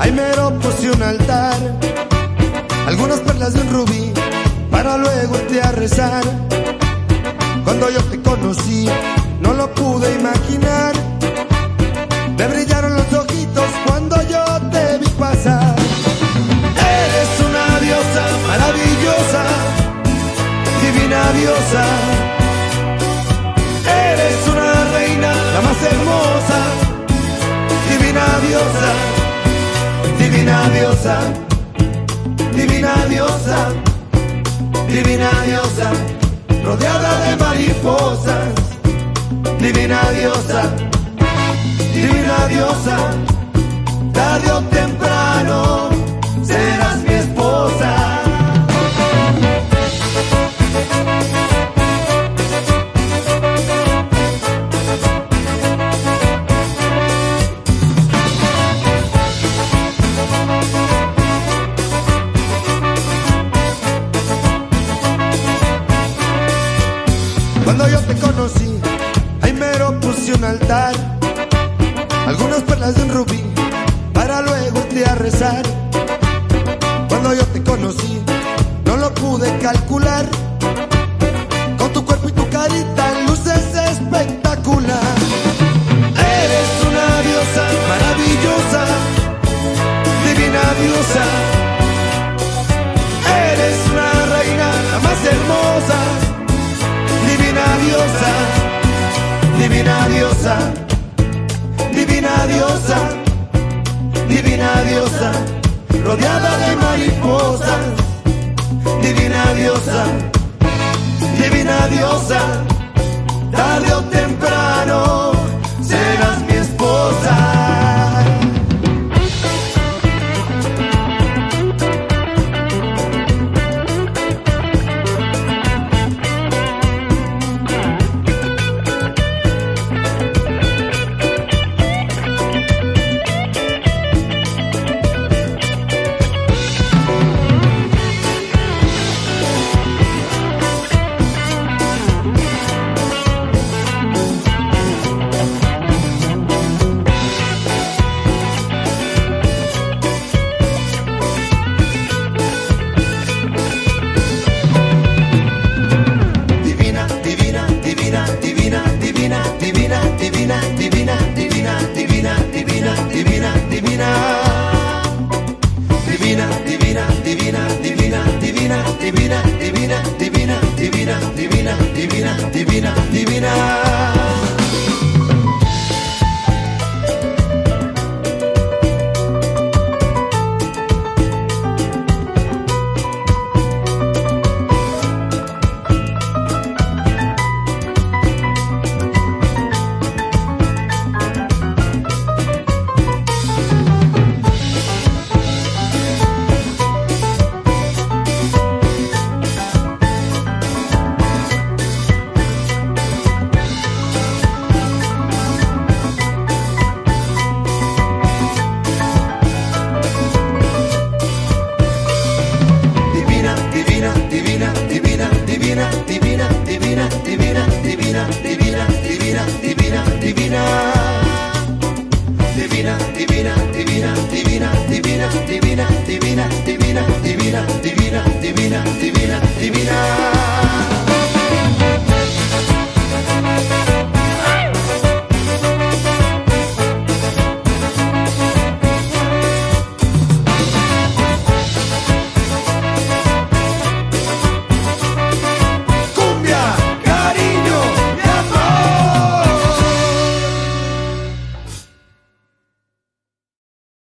ahí mero puse un altar, algunas perlas de un rubí, para luego irte a rezar. Cuando yo te conocí, no lo pude imaginar. Me brillaron los ojitos cuando yo te vi pasar. Eres una diosa maravillosa, divina diosa. Eres una reina, la más hermosa, divina diosa, divina diosa, divina diosa, divina diosa, rodeada de mariposas, divina diosa, divina diosa, tarde o temprano serás mi esposa. Cuando yo te conocí, ahí mero puse un altar, algunas perlas de un rubí, para luego irte a rezar. Cuando yo te conocí, no lo pude calcular, con tu cuerpo y tu carita luces espectacular. Eres una diosa maravillosa, divina diosa. Eres una reina, la más hermosa, divina diosa, divina diosa, divina diosa, divina diosa, rodeada de mariposas, divina diosa, divina diosa, tarde o temprano serás mi esposa. Divina, divina, divina, divina, divina, divina, divina.